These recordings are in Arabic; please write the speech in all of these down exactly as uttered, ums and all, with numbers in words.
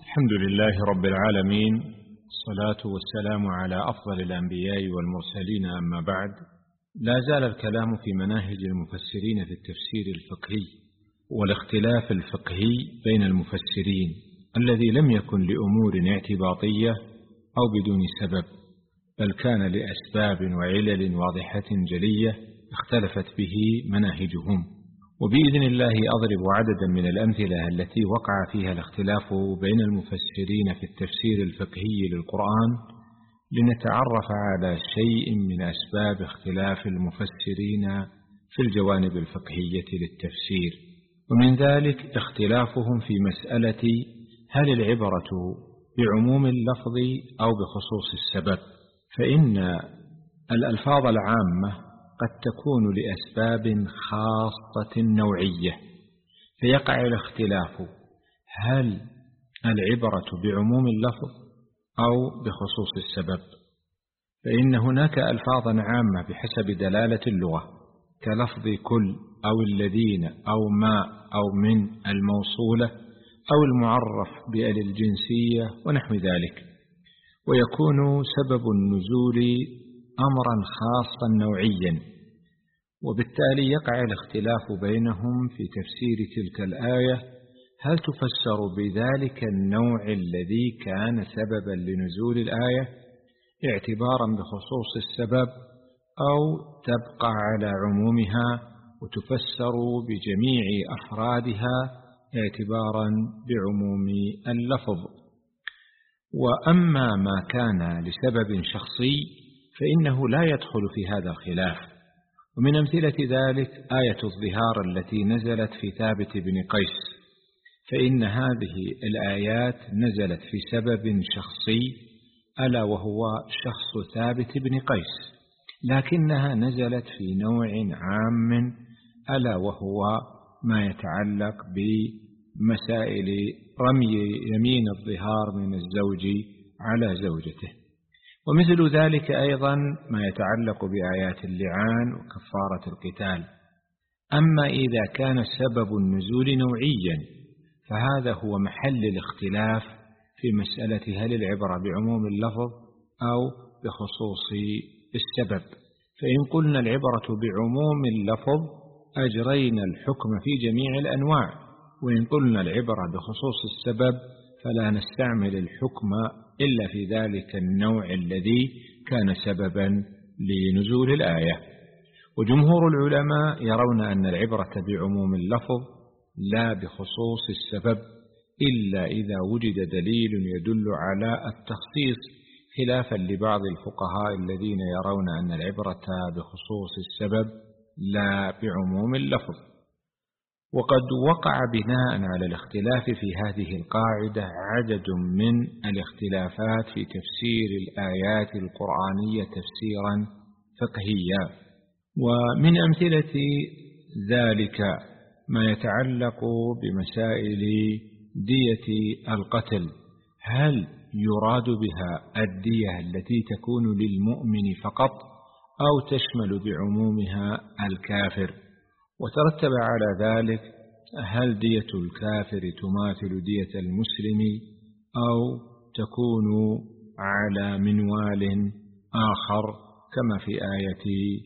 الحمد لله رب العالمين، الصلاة والسلام على أفضل الأنبياء والمرسلين، أما بعد. لا زال الكلام في مناهج المفسرين في التفسير الفقهي والاختلاف الفقهي بين المفسرين الذي لم يكن لأمور اعتباطية أو بدون سبب، بل كان لأسباب وعلل واضحة جلية اختلفت به مناهجهم. وبإذن الله أضرب عددا من الأمثلة التي وقع فيها الاختلاف بين المفسرين في التفسير الفقهي للقرآن، لنتعرف على شيء من أسباب اختلاف المفسرين في الجوانب الفقهية للتفسير. ومن ذلك اختلافهم في مسألة هل العبرة بعموم اللفظ أو بخصوص السبب، فإن الألفاظ العامة قد تكون لأسباب خاصة نوعية، فيقع الاختلاف هل العبرة بعموم اللفظ أو بخصوص السبب. فإن هناك ألفاظا عامة بحسب دلالة اللغة كلفظ كل أو الذين أو ما أو من الموصولة أو المعرف بأل الجنسية ونحو ذلك، ويكون سبب النزول أمرا خاصا نوعيا، وبالتالي يقع الاختلاف بينهم في تفسير تلك الآية، هل تفسر بذلك النوع الذي كان سببا لنزول الآية اعتبارا بخصوص السبب، أو تبقى على عمومها وتفسر بجميع أفرادها اعتبارا بعموم اللفظ. وأما ما كان لسبب شخصي فإنه لا يدخل في هذا الخلاف. ومن أمثلة ذلك آية الظهار التي نزلت في ثابت بن قيس، فإن هذه الآيات نزلت في سبب شخصي ألا وهو شخص ثابت بن قيس، لكنها نزلت في نوع عام ألا وهو ما يتعلق بمسائل رمي يمين الظهار من الزوج على زوجته. ومثل ذلك أيضا ما يتعلق بآيات اللعان وكفارة القتال. أما إذا كان سبب النزول نوعيا فهذا هو محل الاختلاف في مسألة هل العبرة بعموم اللفظ أو بخصوص السبب. فإن قلنا العبرة بعموم اللفظ أجرينا الحكم في جميع الأنواع، وإن قلنا العبرة بخصوص السبب فلا نستعمل الحكم إلا في ذلك النوع الذي كان سببا لنزول الآية. وجمهور العلماء يرون أن العبرة بعموم اللفظ لا بخصوص السبب، إلا إذا وجد دليل يدل على التخصيص، خلافا لبعض الفقهاء الذين يرون أن العبرة بخصوص السبب لا بعموم اللفظ. وقد وقع بناء على الاختلاف في هذه القاعدة عدد من الاختلافات في تفسير الآيات القرآنية تفسيرا فقهيا. ومن أمثلة ذلك ما يتعلق بمسائل دية القتل، هل يراد بها الدية التي تكون للمؤمن فقط أو تشمل بعمومها الكافر؟ وترتب على ذلك هل دية الكافر تماثل دية المسلم أو تكون على منوال آخر كما في آية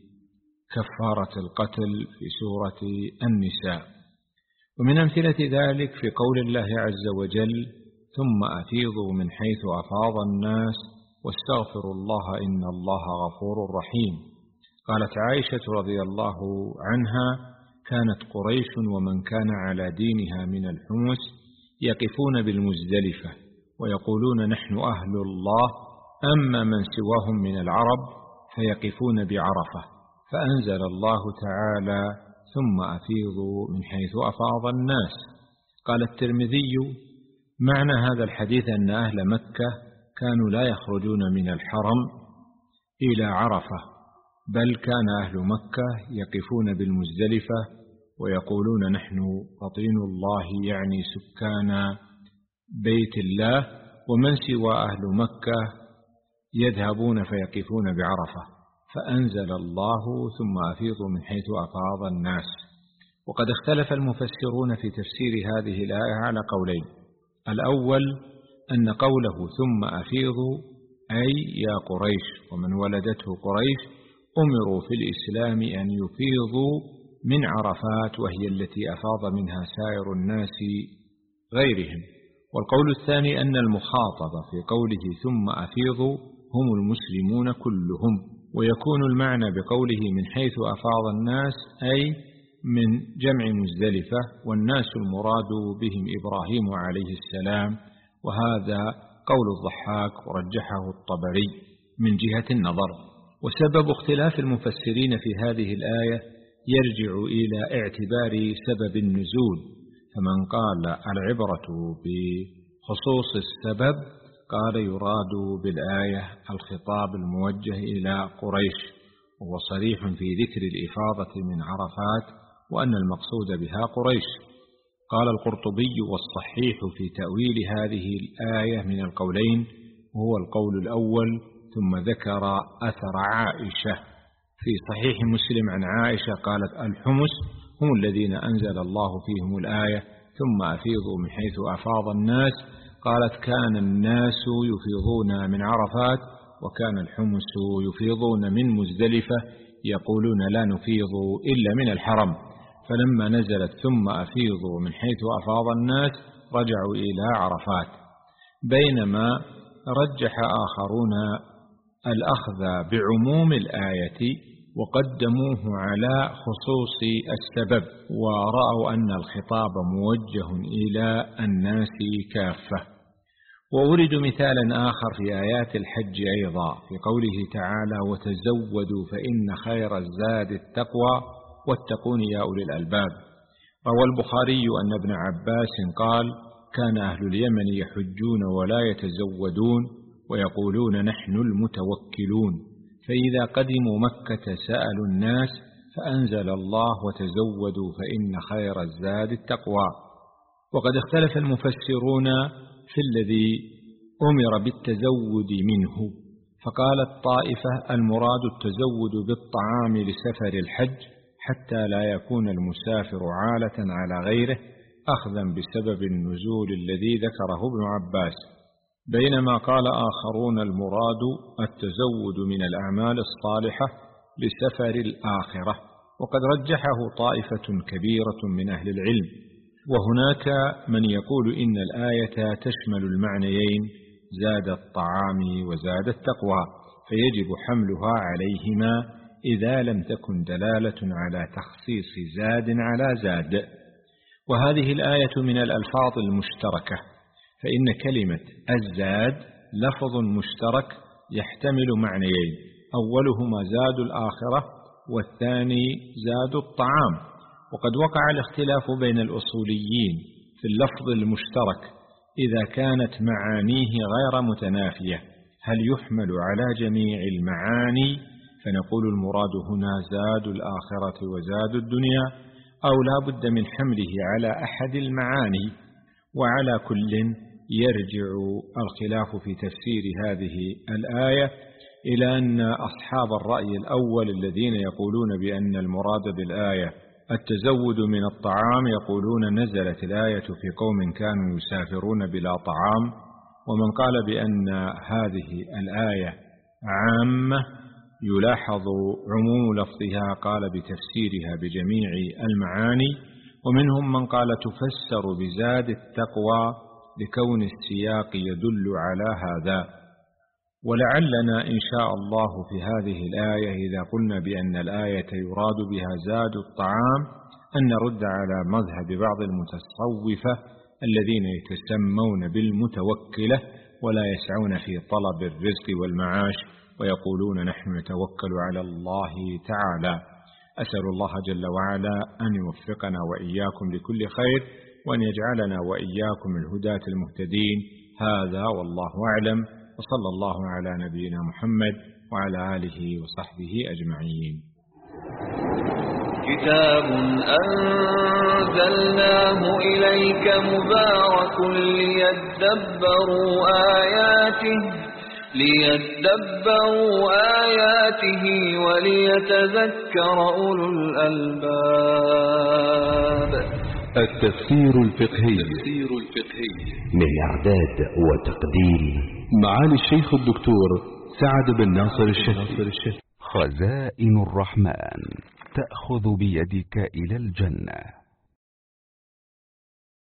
كفارة القتل في سورة النساء. ومن أمثلة ذلك في قول الله عز وجل ثم أفيضوا من حيث أفاض الناس واستغفروا الله إن الله غفور رحيم. قالت عائشة رضي الله عنها كانت قريش ومن كان على دينها من الحمص يقفون بالمزدلفة ويقولون نحن أهل الله، أما من سواهم من العرب فيقفون بعرفة، فأنزل الله تعالى ثم أفيضوا من حيث أفاض الناس. قال الترمذي معنى هذا الحديث أن أهل مكة كانوا لا يخرجون من الحرم إلى عرفة، بل كان أهل مكة يقفون بالمزدلفة ويقولون نحن فطين الله، يعني سكان بيت الله، ومن سوى أهل مكة يذهبون فيقفون بعرفة، فأنزل الله ثم أفيضوا من حيث أفاض الناس. وقد اختلف المفسرون في تفسير هذه الآية على قولين. الأول أن قوله ثم أفيضوا أي يا قريش ومن ولدته قريش أمروا في الإسلام أن يفيضوا من عرفات، وهي التي أفاض منها سائر الناس غيرهم. والقول الثاني أن المخاطب في قوله ثم أفيضوا هم المسلمون كلهم، ويكون المعنى بقوله من حيث أفاض الناس أي من جمع مزدلفة، والناس المراد بهم إبراهيم عليه السلام، وهذا قول الضحاك ورجحه الطبري من جهة النظر. وسبب اختلاف المفسرين في هذه الآية يرجع إلى اعتبار سبب النزول، فمن قال العبرة بخصوص السبب قال يراد بالآية الخطاب الموجه إلى قريش، وهو صريح في ذكر الإفاضة من عرفات وأن المقصود بها قريش. قال القرطبي والصحيح في تأويل هذه الآية من القولين هو القول الأول، ثم ذكر أثر عائشة في صحيح مسلم عن عائشة قالت الحمس هم الذين أنزل الله فيهم الآية ثم أفيضوا من حيث أفاض الناس. قالت كان الناس يفيضون من عرفات وكان الحمس يفيضون من مزدلفة يقولون لا نفيض إلا من الحرم، فلما نزلت ثم أفيضوا من حيث أفاض الناس رجعوا إلى عرفات، بينما رجح آخرون الأخذ بعموم الآية وقدموه على خصوص السبب، ورأوا أن الخطاب موجه إلى الناس كافة. وأورد مثالا آخر في آيات الحج أيضا في قوله تعالى وتزودوا فإن خير الزاد التقوى واتقون يا أولي الألباب. روى البخاري أن ابن عباس قال كان أهل اليمن يحجون ولا يتزودون ويقولون نحن المتوكلون، فإذا قدموا مكة سألوا الناس فأنزل الله وتزودوا فإن خير الزاد التقوى. وقد اختلف المفسرون في الذي أمر بالتزود منه، فقالت طائفة المراد التزود بالطعام لسفر الحج حتى لا يكون المسافر عالة على غيره أخذا بسبب النزول الذي ذكره ابن عباس، بينما قال آخرون المراد التزود من الأعمال الصالحة لسفر الآخرة، وقد رجحه طائفة كبيرة من أهل العلم. وهناك من يقول إن الآية تشمل المعنيين زاد الطعام وزاد التقوى، فيجب حملها عليهما إذا لم تكن دلالة على تخصيص زاد على زاد. وهذه الآية من الألفاظ المشتركة، فإن كلمة الزاد لفظ مشترك يحتمل معنيين، أولهما زاد الآخرة والثاني زاد الطعام. وقد وقع الاختلاف بين الأصوليين في اللفظ المشترك إذا كانت معانيه غير متنافية هل يحمل على جميع المعاني فنقول المراد هنا زاد الآخرة وزاد الدنيا، أو لا بد من حمله على أحد المعاني. وعلى كل يرجع الخلاف في تفسير هذه الآية إلى أن أصحاب الرأي الأول الذين يقولون بأن المراد بالآية التزود من الطعام يقولون نزلت الآية في قوم كانوا يسافرون بلا طعام، ومن قال بأن هذه الآية عامة يلاحظ عموم لفظها قال بتفسيرها بجميع المعاني، ومنهم من قال تفسر بزاد التقوى لكون السياق يدل على هذا. ولعلنا إن شاء الله في هذه الآية إذا قلنا بأن الآية يراد بها زاد الطعام أن نرد على مذهب بعض المتصوفة الذين يتسمون بالمتوكلة ولا يسعون في طلب الرزق والمعاش ويقولون نحن نتوكل على الله تعالى. أسأل الله جل وعلا أن يوفقنا وإياكم لكل خير وأن يجعلنا وإياكم الهداة المهتدين. هذا والله أعلم، وصلى الله على نبينا محمد وعلى آله وصحبه أجمعين. كتاب أنزلناه إليك مبارك ليدبروا آياته ليدبروا آياته وليتذكر أولو الألباب. التفسير الفقهي الفقهي. من إعداد وتقديم معالي الشيخ الدكتور سعد بن ناصر الشهري. خزائن الرحمن تأخذ بيدك إلى الجنة.